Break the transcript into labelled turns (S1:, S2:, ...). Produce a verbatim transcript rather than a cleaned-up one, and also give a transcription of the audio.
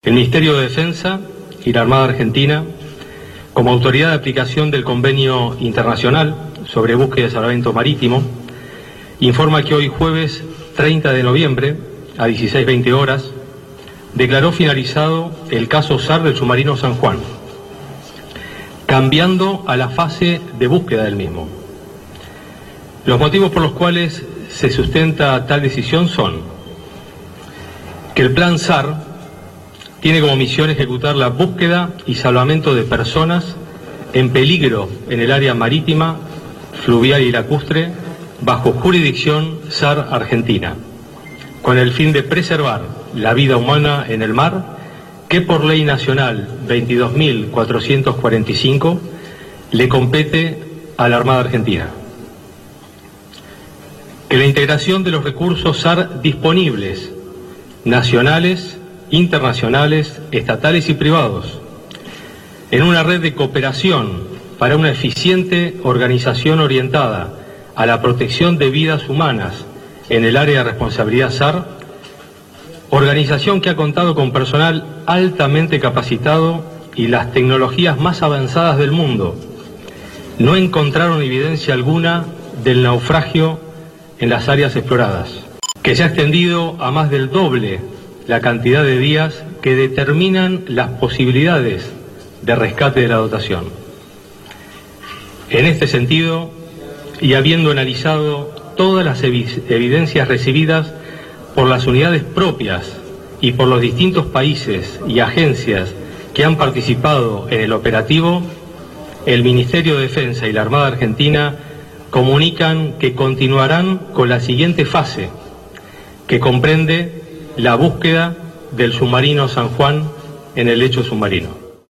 S1: El Ministerio de Defensa y la Armada Argentina, como autoridad de aplicación del Convenio Internacional sobre Búsqueda y Salvamento Marítimo, informa que hoy jueves treinta de noviembre, a dieciséis veinte horas, declaró finalizado el caso SAR del submarino San Juan, cambiando a la fase de búsqueda del mismo. Los motivos por los cuales se sustenta tal decisión son que el plan SAR tiene como misión ejecutar la búsqueda y salvamento de personas en peligro en el área marítima, fluvial y lacustre, bajo jurisdicción SAR Argentina, con el fin de preservar la vida humana en el mar, que por ley nacional veintidós mil cuatrocientos cuarenta y cinco le compete a la Armada Argentina. Que la integración de los recursos SAR disponibles, nacionales, internacionales, estatales y privados, en una red de cooperación para una eficiente organización orientada a la protección de vidas humanas en el área de responsabilidad SAR, organización que ha contado con personal altamente capacitado y las tecnologías más avanzadas del mundo, no encontraron evidencia alguna del naufragio en las áreas exploradas, que se ha extendido a más del doble la cantidad de días que determinan las posibilidades de rescate de la dotación. En este sentido, y habiendo analizado todas las evi- evidencias recibidas por las unidades propias y por los distintos países y agencias que han participado en el operativo, el Ministerio de Defensa y la Armada Argentina comunican que continuarán con la siguiente fase, que comprende la búsqueda del submarino San Juan en el lecho submarino.